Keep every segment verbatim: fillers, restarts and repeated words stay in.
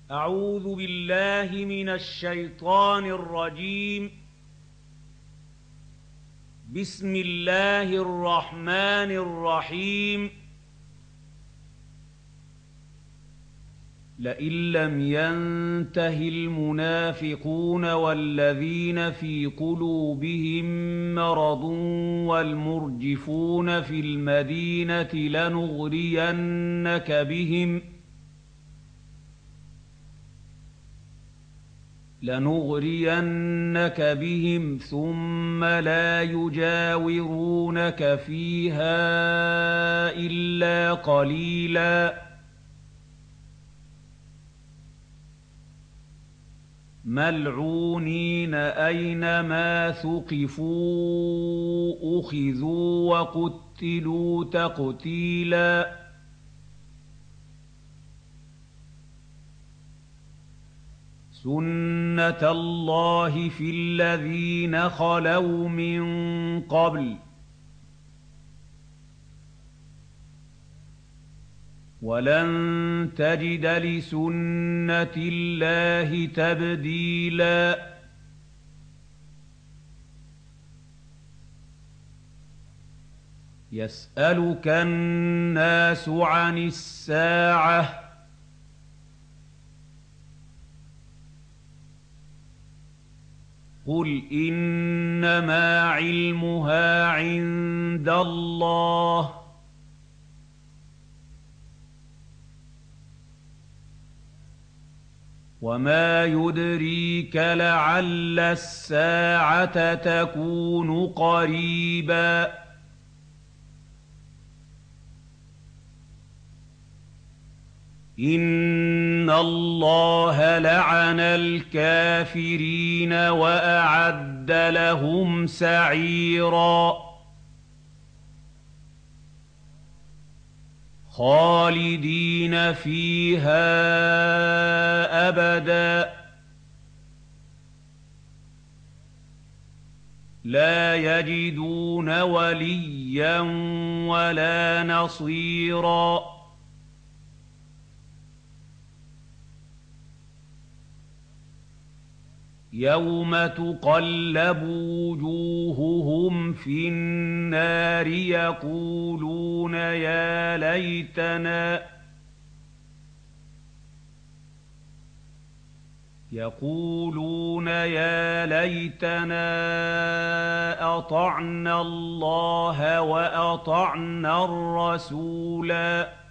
أعوذ بالله من الشيطان الرجيم. بسم الله الرحمن الرحيم. لئن لم ينته المنافقون والذين في قلوبهم مرض والمرجفون في المدينة لنغرينك بهم لنغرينك بهم ثم لا يجاورونك فيها إلا قليلا ملعونين أينما ثقفوا أخذوا وقتلوا تقتيلا سنة الله في الذين خلوا من قبل ولن تجد لسنة الله تبديلا يسألك الناس عن الساعة قل إنما علمها عند الله وما يدريك لعل الساعة تكون قريبا إن الله لعن الكافرين وأعد لهم سعيرا خالدين فيها أبدا لا يجدون وليا ولا نصيرا يوم تقلب وجوههم في النار يقولون يا ليتنا يقولون يا ليتنا أطعنا الله وأطعنا الرسولا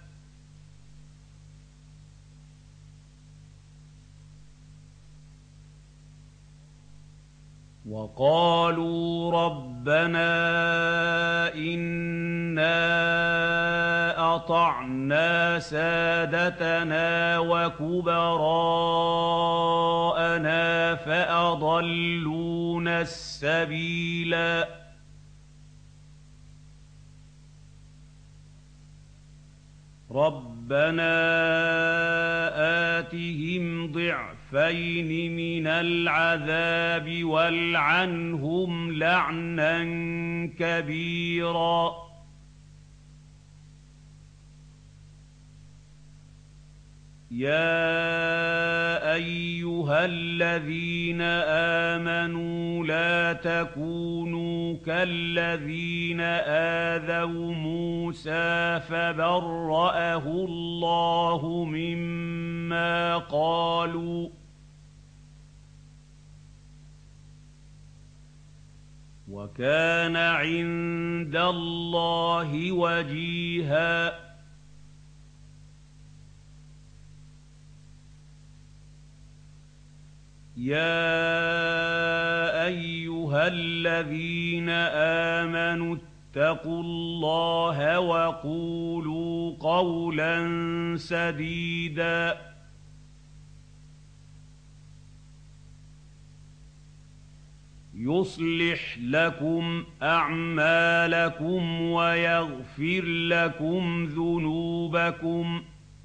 وقالوا ربنا إنا أطعنا سادتنا وكبراءنا فأضلونا السبيلا ربنا آتهم ضعفين من العذاب والعنهم لعنا كبيرا يا أيها الذين آمنوا لا تكونوا كالذين آذوا موسى فبرأه الله مما قالوا وكان عند الله وجيها يا أيها الذين آمنوا اتقوا الله وقولوا قولا سديدا يصلح لكم أعمالكم ويغفر لكم ذنوبكم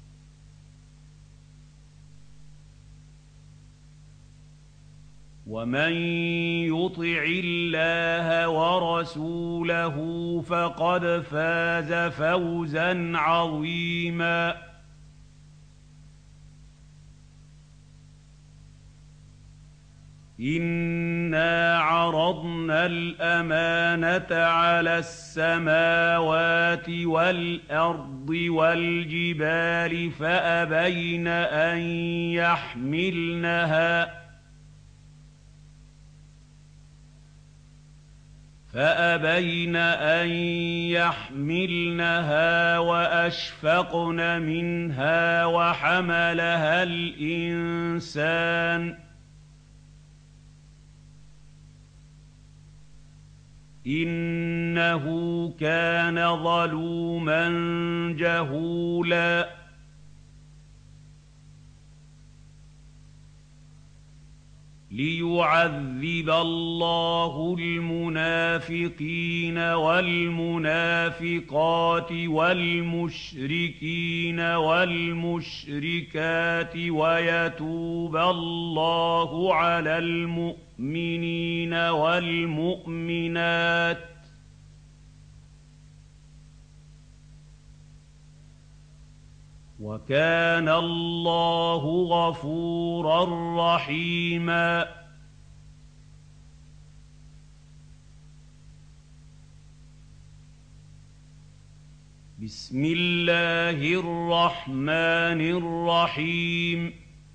ومن يطع الله ورسوله فقد فاز فوزا عظيما إِنَّا عَرَضْنَا الْأَمَانَةَ عَلَى السَّمَاوَاتِ وَالْأَرْضِ وَالْجِبَالِ فَأَبَيْنَ أَن يَحْمِلْنَهَا فأبين أن يحملنها وأشفقن منها وحملها الإنسان إنه كان ظلوما جهولا ليعذب الله المنافقين والمنافقات والمشركين والمشركات ويتوب الله على المؤمنين والمؤمنات وكان الله غفورا رحيما بسم الله الرحمن الرحيم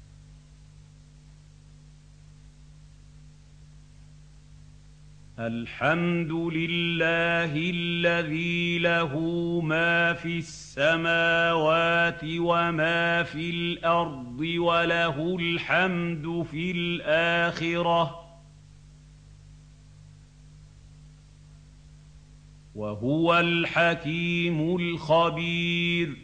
الحمد لله الذي له ما في السماوات وما في الأرض وله الحمد في الآخرة وهو الحكيم الخبير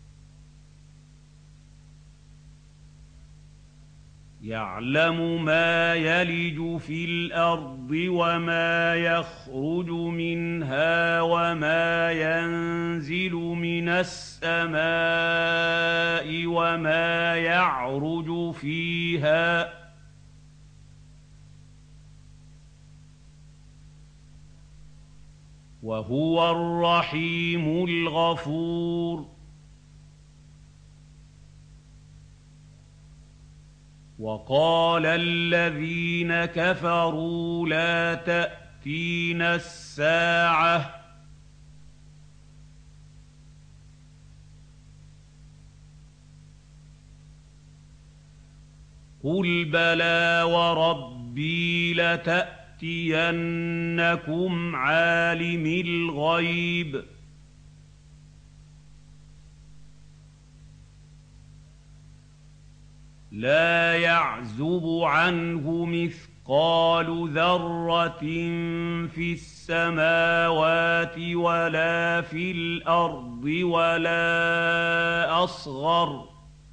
يعلم ما يلج في الأرض وما يخرج منها وما ينزل من السماء وما يعرج فيها وهو الرحيم الغفور وقال الذين كفروا لا تأتينا الساعة قل بلى وربي لتأتينكم عالم الغيب لا يعزب عنه مثقال ذرة في السماوات ولا في الأرض ولا أصغر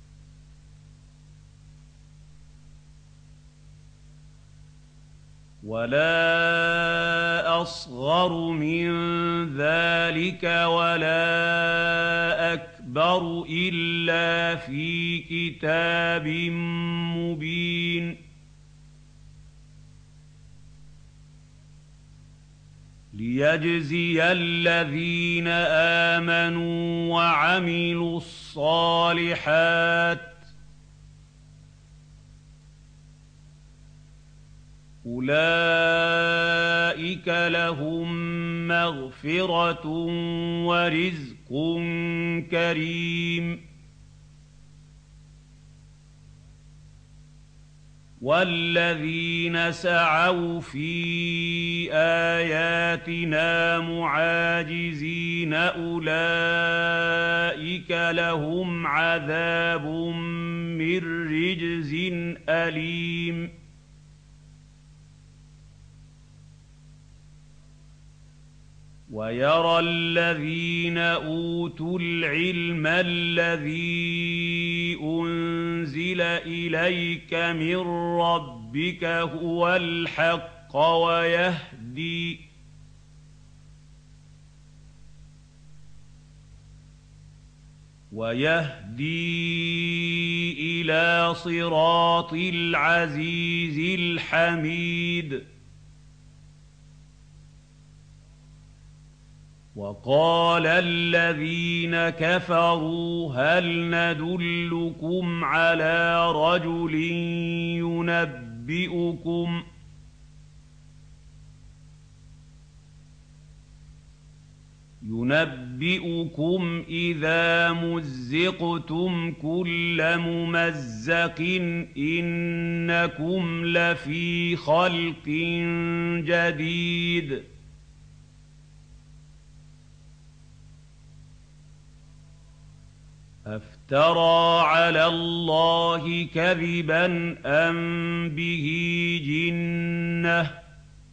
ولا أصغر من ذلك ولا أكبر إلا في كتاب مبين ليجزي الذين آمنوا وعملوا الصالحات أولئك لهم مغفرة ورزق كريم والذين سعوا في آياتنا معاجزين أولئك لهم عذاب من رجز أليم ويرى الذين أوتوا العلم الذي أنزل إليك من ربك هو الحق ويهدي ويهدي إلى صراط العزيز الحميد وقال الذين كفروا هل ندلكم على رجل ينبئكم ينبئكم إذا مزقتم كل ممزق إنكم لفي خلق جديد أفترى على الله كذبا أم به جنة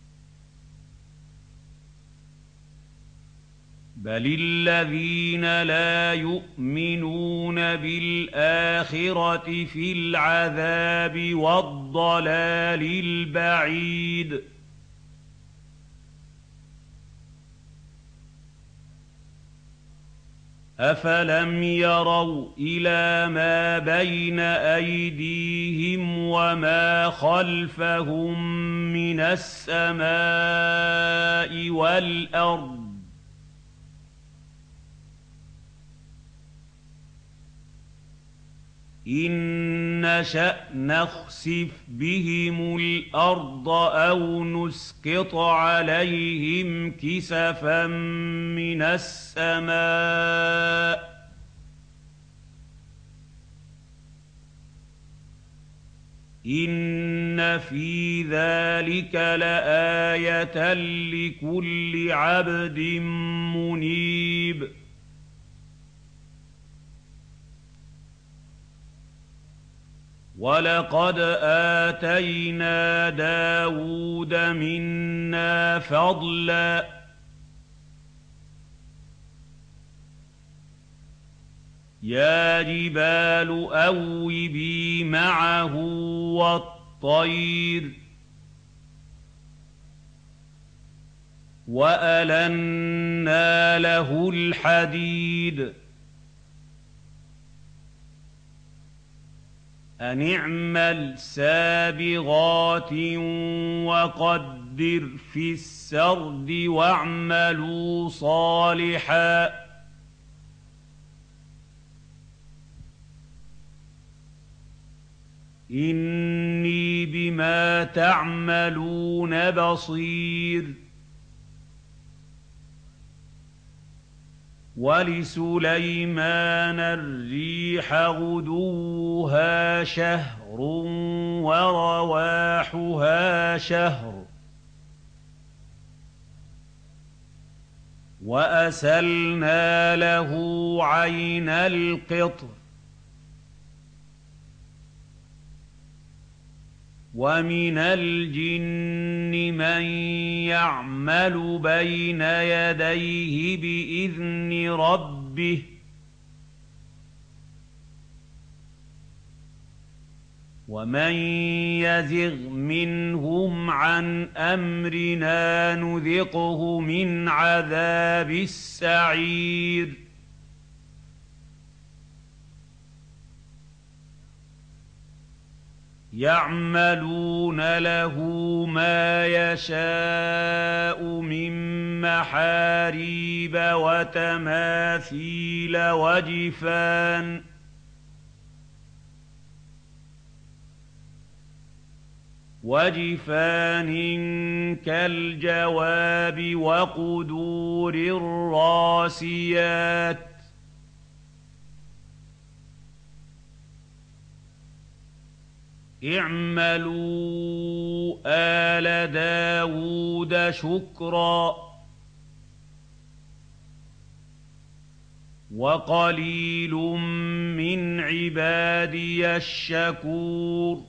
بل الذين لا يؤمنون بالآخرة في العذاب والضلال البعيد أفلم يروا إلى ما بين أيديهم وما خلفهم من السماء والأرض إن نشأ نخسف بهم الأرض أو نسقط عليهم كسفا من السماء إن في ذلك لآية لكل عبد منيب ولقد آتينا داود منا فضلا يا جبال أوبي معه والطير وألنا له الحديد أن اعمل سابغات وقدر في السرد واعملوا صالحا إني بما تعملون بصير ولسليمان الريح غدوها شهر ورواحها شهر وأسلنا له عين القطر ومن الجن من يعمل بين يديه بإذن ربه ومن يزغ منهم عن أمرنا نذقه من عذاب السعير يعملون له ما يشاء من محاريب وتماثيل وجفان وجفان كالجواب وقدور الراسيات اعملوا آل داود شكرا وقليل من عبادي الشكور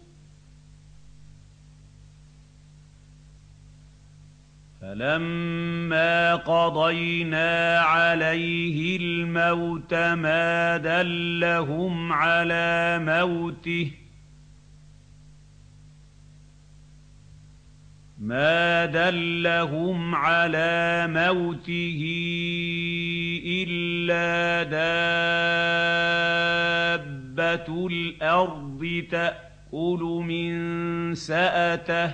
فلما قضينا عليه الموت ما دلهم على موته ما دلهم على موته إلا دابة الأرض تأكل من سأته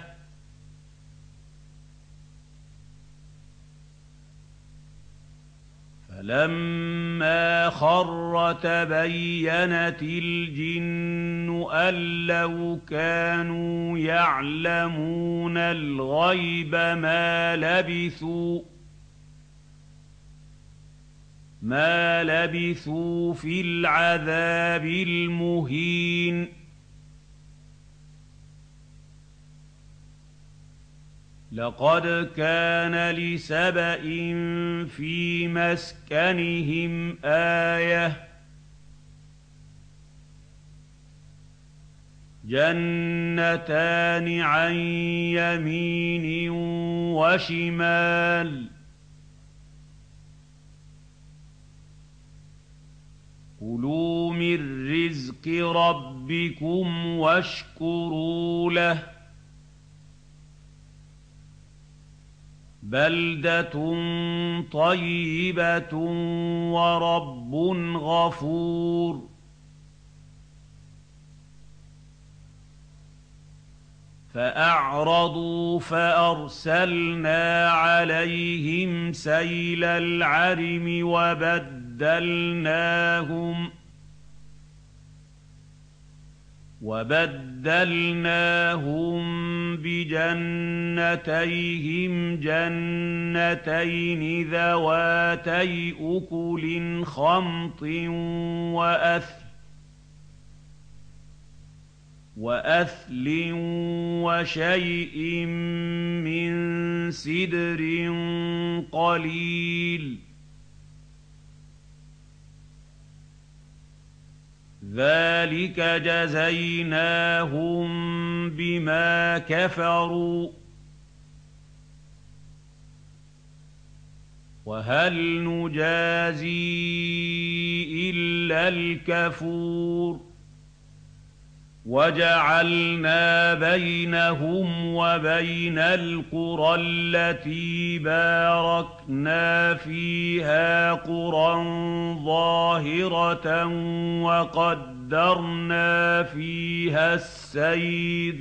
فَلَمَّا خَرَّ تَبَيَّنَتِ الْجِنُّ أَن لَّوْ كَانُوا يَعْلَمُونَ الْغَيْبَ مَا لَبِثُوا مَا لَبِثُوا فِي الْعَذَابِ الْمُهِينِ لَقَدْ كَانَ لِسَبَإٍ فِي مَسْكَنِهِمْ آيَةٌ ۖ جَنَّتَانِ عَن يَمِينٍ وَشِمَالٍ ۖ كُلُوا مِن رِّزْقِ رَبِّكُمْ وَاشْكُرُوا لَهُ ۚ بَلْدَةٌ طَيِّبَةٌ وَرَبٌّ غَفُورٌ فَأَعْرَضُوا فَأَرْسَلْنَا عَلَيْهِمْ سَيْلَ الْعَرِمِ وَبَدَّلْنَاهُم وَبَدَّلْنَاهُم بِجَنَّتَيْهِمْ جَنَّتَيْنِ ذَوَاتَيْ أُكُلٍ خَمْطٍ وَأَثْلٍ وَأَثْلٍ وَشَيْءٍ مِّن سِدْرٍ قَلِيلٍ ۚ ذَٰلِكَ جَزَيْنَاهُم بِمَا كَفَرُوا ۖ وَهَلْ نُجَازِي إِلَّا الْكَفُورَ وَجَعَلْنَا بَيْنَهُمْ وَبَيْنَ الْقُرَى الَّتِي بَارَكْنَا فِيهَا قُرًى ظَاهِرَةً وَقَدَّرْنَا فِيهَا السَّيْرَ ۖ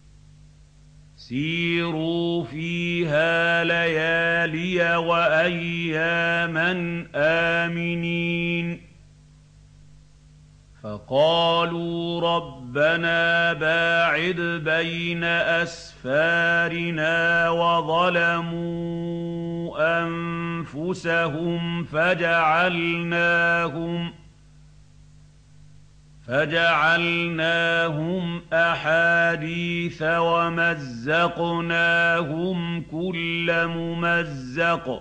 سِيرُوا فِيهَا لَيَالِيَ وَأَيَّامًا آمِنِينَ فَقَالُوا رَبَّنَا بَاعِدْ بَيْنَ أَسْفَارِنَا وَظَلَمُوا أَنفُسَهُمْ فَجَعَلْنَاهُمْ فَجَعَلْنَاهُمْ أَحَادِيثَ وَمَزَّقْنَاهُمْ كُلَّ مُمَزَّقٍ ۚ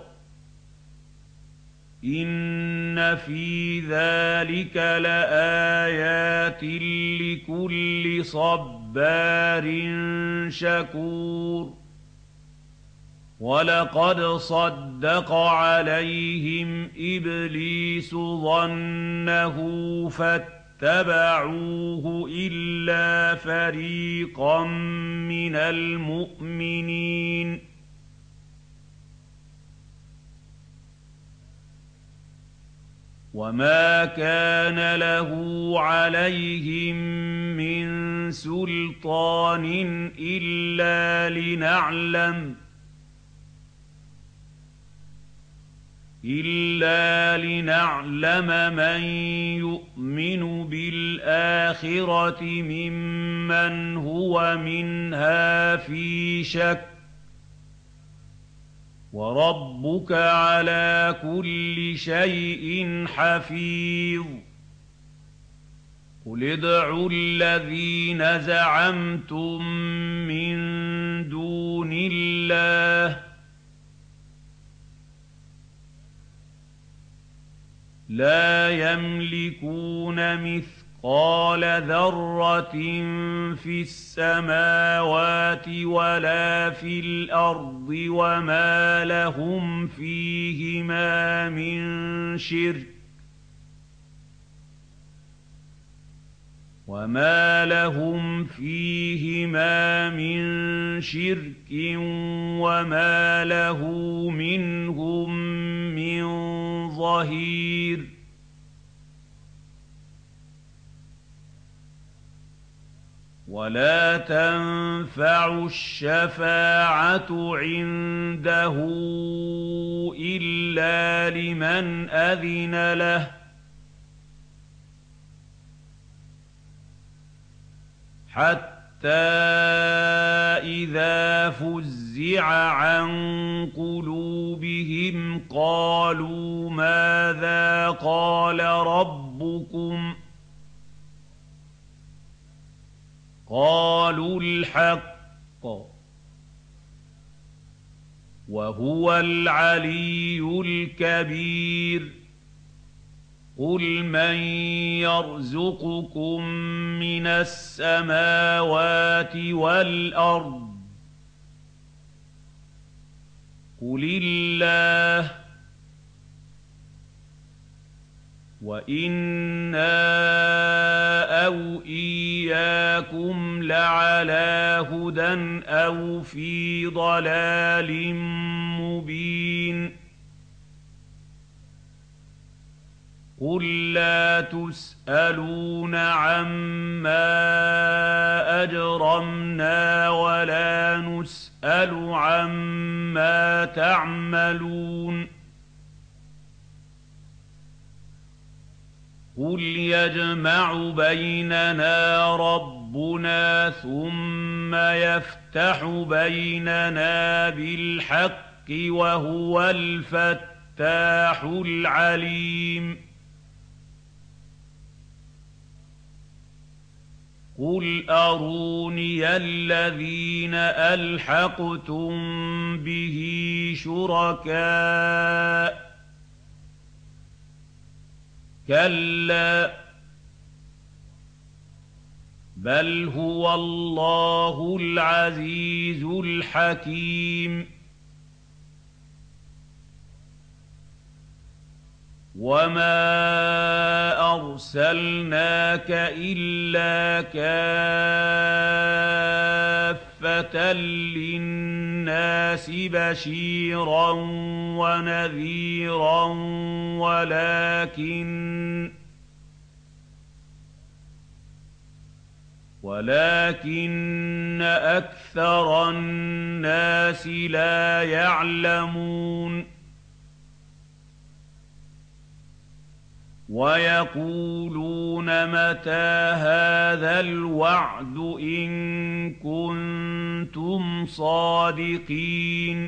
إِنَّ فِي ذَٰلِكَ لَآيَاتٍ لِّكُلِّ صَبَّارٍ شَكُورٍ وَلَقَدْ صَدَّقَ عَلَيْهِمْ إِبْلِيسُ ظَنَّهُ فَاتَّبَعُوهُ إِلَّا فَرِيقًا مِّنَ الْمُؤْمِنِينَ وَمَا كَانَ لَهُ عَلَيْهِم مِّن سُلْطَانٍ إِلَّا لِنَعْلَمَ إِلَّا لِنَعْلَمَ مَن يُؤْمِنُ بِالْآخِرَةِ مِمَّنْ هُوَ مِنْهَا فِي شَكٍّ ۗ وَرَبُّكَ عَلَىٰ كُلِّ شَيْءٍ حَفِيظٌ قُلِ ادْعُوا الَّذِينَ زَعَمْتُم مِّن دُونِ اللَّهِ لَا يَمْلِكُونَ مِثْقَالَ ذَرَّةٍ فِي السَّمَاوَاتِ وَلَا فِي الْأَرْضِ وَمَا لَهُمْ فِيهِمَا مِن شِرْكٍ وَمَا لَهُمْ فِيهِمَا مِن شِرْكٍ وَمَا لَهُ مِنْهُم مِّن ظَهِيرٍ ۚ ولا تنفع الشفاعة عنده إلا لمن أذن له حتى إذا فزع عن قلوبهم قالوا ماذا قال ربكم قالوا الحق وهو العلي الكبير قل من يرزقكم من السماوات والأرض قل الله وإنا أو إياكم لعلى هدى أو في ضلال مبين قل لا تسألون عما أجرمنا ولا نسأل عما تعملون قل يجمع بيننا ربنا ثم يفتح بيننا بالحق وهو الفتاح العليم قل أروني الذين ألحقتم به شركاء كلا بل هو الله العزيز الحكيم وما أرسلناك إلا كافة للناس بشيرا ونذيرا ولكن ولكن أكثر الناس لا يعلمون ويقولون متى هذا الوعد إن كنتم صادقين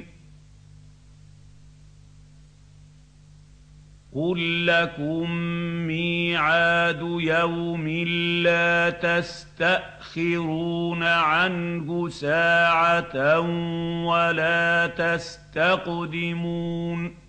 قل لكم ميعاد يوم لا تستأخرون عنه ساعة ولا تستقدمون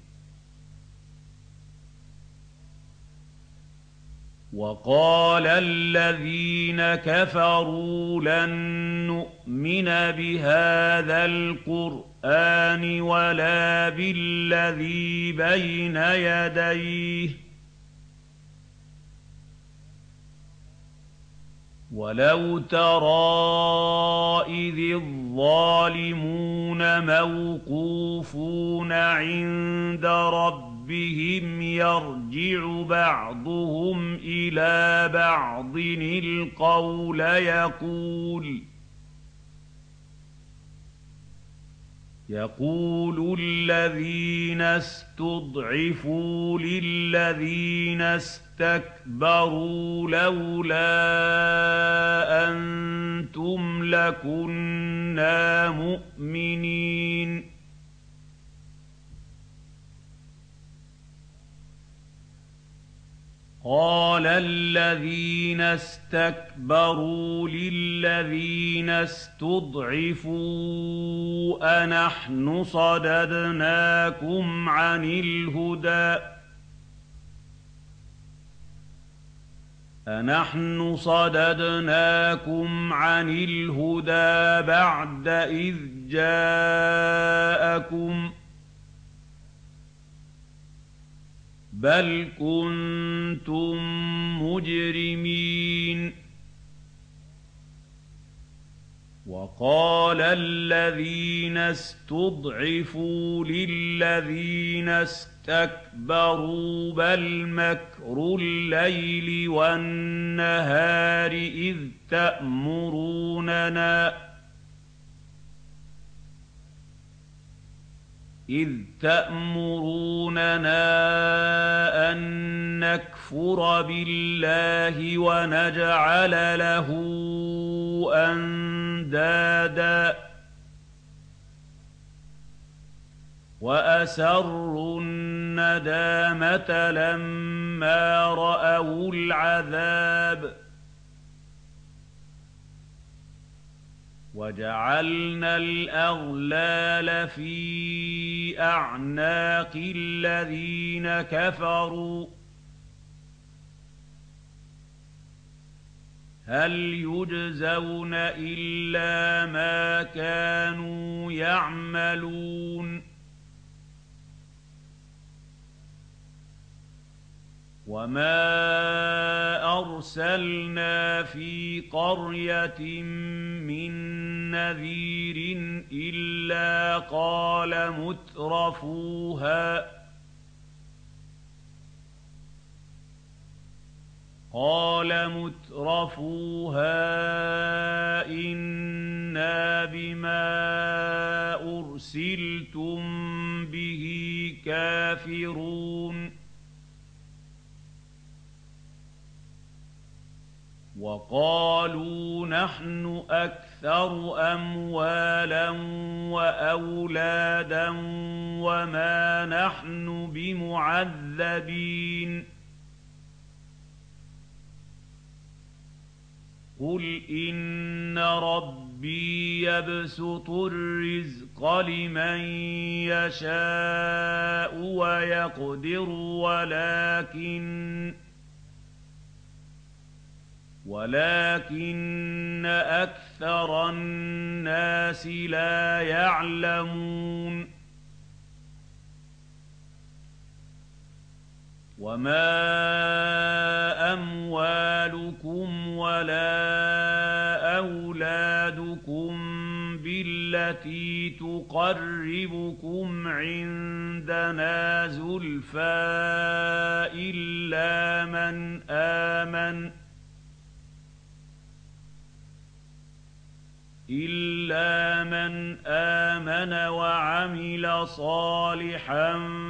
وقال الذين كفروا لن نؤمن بهذا القرآن ولا بالذي بين يديه ولو ترى إذ الظالمون موقوفون عند ربهم بهم يرجع بعضهم إلى بعض القول يقول يقول الذين استضعفوا للذين استكبروا لولا أنتم لكنا مؤمنين قال الذين استكبروا للذين استضعفوا أنحن صددناكم عن الهدى أنحن صددناكم عن الهدى بعد إذ جاءكم بل كنتم مجرمين وقال الذين استضعفوا للذين استكبروا بل مكر الليل والنهار إذ تأمروننا إذ تأمروننا أن نكفر بالله ونجعل له أندادا وأسروا الندامة لما رأوا العذاب وجعلنا الأغلال في أعناق الذين كفروا هل يجزون إلا ما كانوا يعملون وما أرسلنا في قرية من نذير إلا قال مترفوها قال مترفوها إنا بما أرسلتم به كافرون وقالوا نحن أكثر أموالا وأولادا وما نحن بمعذبين قل إن ربي يبسط الرزق لمن يشاء ويقدر ولكن ولكن أكثر الناس لا يعلمون وما أموالكم ولا أولادكم بالتي تقربكم عندنا زلفى إلا من آمن إلا من آمن وعمل صالحا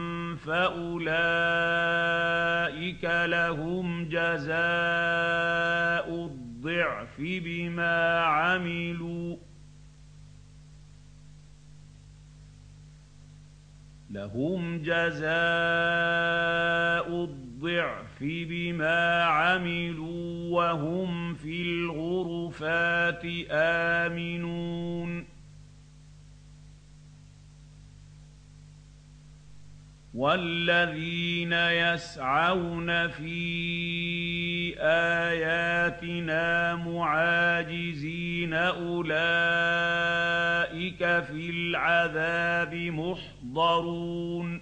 فأولئك لهم جزاء الضعف بما عملوا لهم جزاء الضعف بما عملوا وهم في الغرفات آمنون والذين يسعون في آياتنا معاجزين أولئك في العذاب محضرون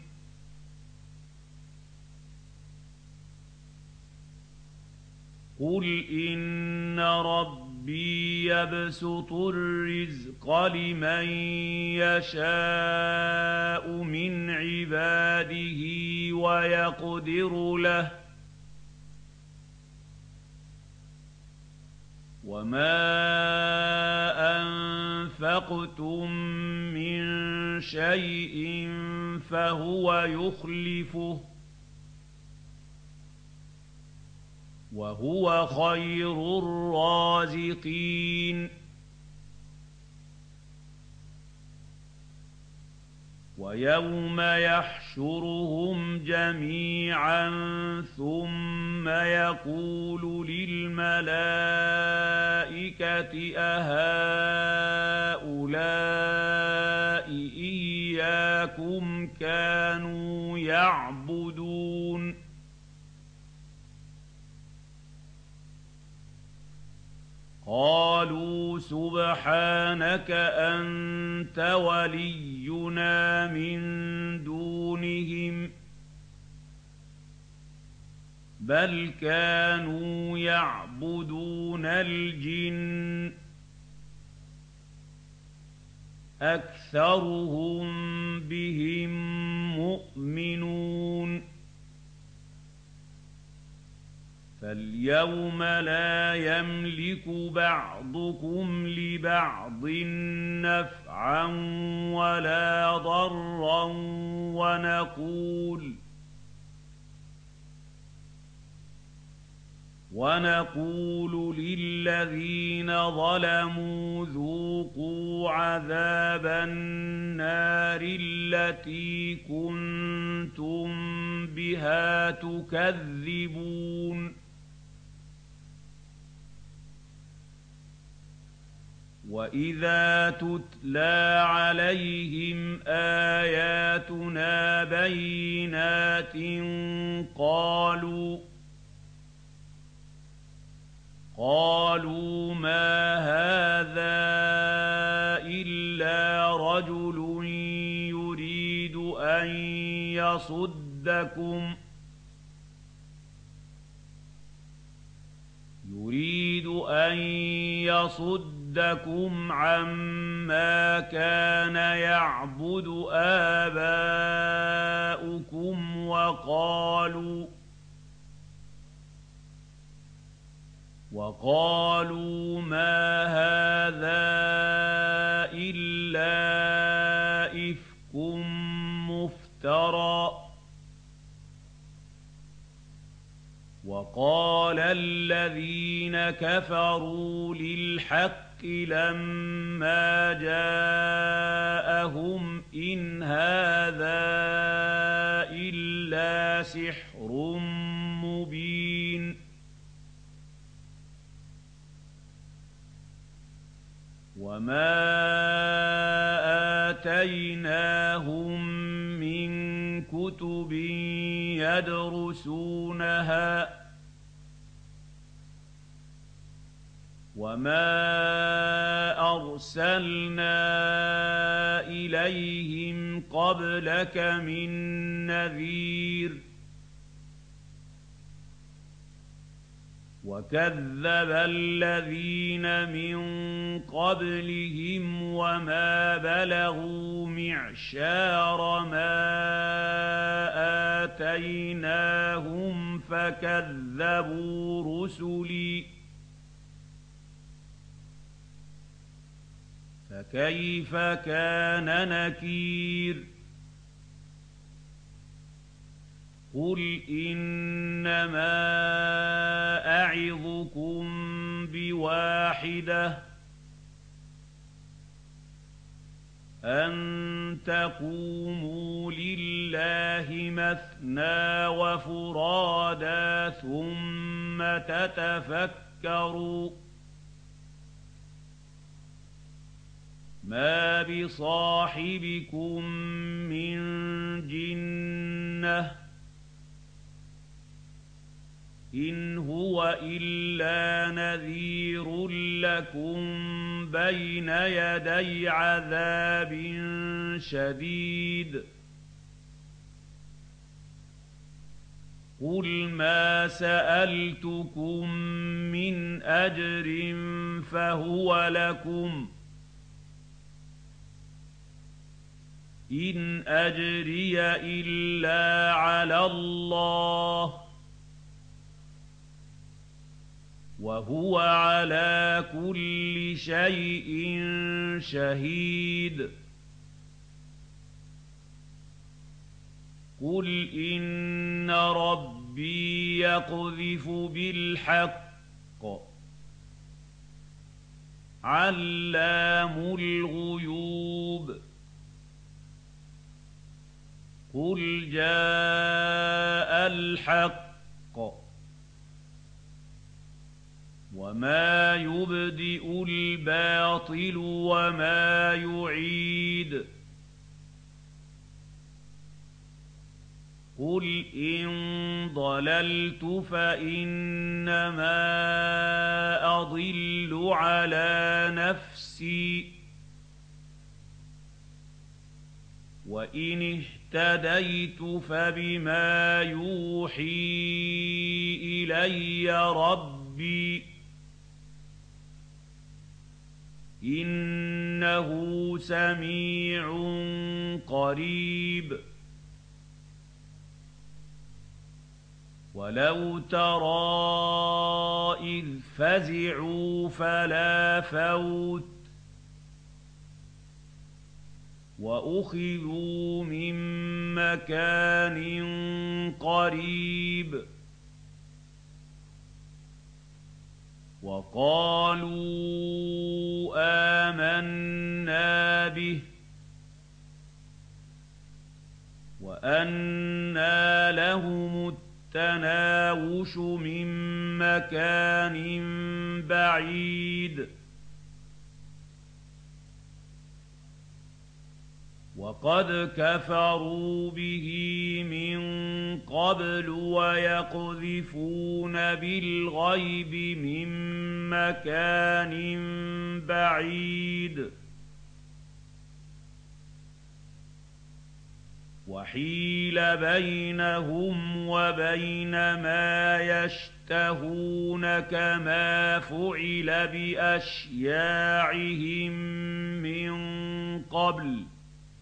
قل إن ربي يبسط الرزق لمن يشاء من عباده ويقدر له وما أنفقتم من شيء فهو يخلفه وهو خير الرازقين ويوم يحشرهم جميعا ثم يقول للملائكة أهؤلاء إياكم كانوا يعبدون قالوا سبحانك أنت ولينا من دونهم بل كانوا يعبدون الجن أَكْثَرُهُم بِهِم مُّؤْمِنُونَ فَالْيَوْمَ لَا يَمْلِكُ بَعْضُكُمْ لِبَعْضٍ نَّفْعًا وَلَا ضَرًّا وَنَقُولُ وَنَقُولُ لِلَّذِينَ ظَلَمُوا ذُوقُوا عَذَابَ النَّارِ الَّتِي كُنتُم بِهَا تُكَذِّبُونَ وَإِذَا تُتْلَىٰ عَلَيْهِمْ آيَاتُنَا بَيِّنَاتٍ قَالُوا قالوا ما هذا إلا رجل يريد أن يصدكم يريد أن يصدكم عما كان يعبد آباؤكم وقالوا وقالوا ما هذا إلا إفك مفترى وقال الذين كفروا للحق لما جاءهم إن هذا إلا سحر مبين وما آتيناهم من كتب يدرسونها وما أرسلنا إليهم قبلك من نذير وكذب الذين من قبلهم وما بلغوا معشار ما آتيناهم فكذبوا رسلي فكيف كان نكير قل إنما أعظكم بواحدة أن تقوموا لله مثنى وفرادا ثم تتفكروا ما بصاحبكم من جنة إن هو إلا نذير لكم بين يدي عذاب شديد قل ما سألتكم من أجر فهو لكم إن أجري إلا على الله وهو على كل شيء شهيد قل إن ربي يقذف بالحق علام الغيوب قل جاء الحق وما يبدئ الباطل وما يعيد قل إن ضللت فإنما أضل على نفسي وإن اهتديت فبما يوحي إلي ربي إن إِنَّهُ سَمِيعٌ قَرِيبٌ وَلَوْ تَرَىٰ إِذْ فَزِعُوا فَلَا فَوْتَ وَأُخِذُوا مِن مَّكَانٍ قَرِيبٍ وَقَالُوا آمَنَّا بِهِ وَأَنَّىٰ لَهُمُ التَّنَاوُشُ مِن مَّكَانٍ بَعِيدٍ وَقَدْ كَفَرُوا بِهِ مِن قَبْلُ وَيَقْذِفُونَ بِالْغَيْبِ مِن مَّكَانٍ بَعِيدٍ وَحِيلَ بَيْنَهُمْ وَبَيْنَ مَا يَشْتَهُونَ كَمَا فُعِلَ بِأَشْيَاعِهِم مِّن قَبْلُ ۚ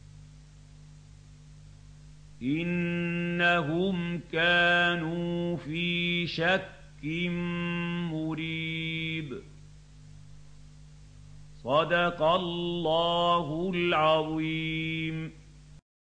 إِنَّهُمْ كَانُوا فِي شَكٍّ مُّرِيبٍ صَدَقَ اللَّهُ الْعَظِيمُ.